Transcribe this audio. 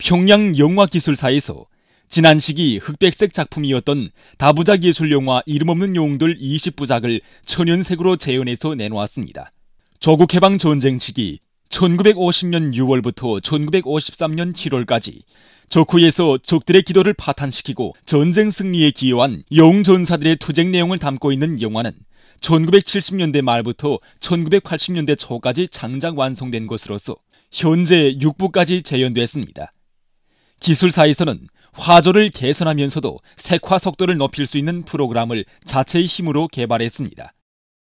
평양 영화기술사에서 지난 시기 흑백색 작품이었던 다부작 예술영화 이름없는 영웅들 20부작을 천연색으로 재현해서 내놓았습니다. 조국해방 전쟁 시기 1950년 6월부터 1953년 7월까지 적후에서 적들의 기도를 파탄시키고 전쟁 승리에 기여한 영웅 전사들의 투쟁 내용을 담고 있는 영화는 1970년대 말부터 1980년대 초까지 장작 완성된 것으로서 현재 6부까지 재현됐습니다. 기술사에서는 화조를 개선하면서도 색화 속도를 높일 수 있는 프로그램을 자체의 힘으로 개발했습니다.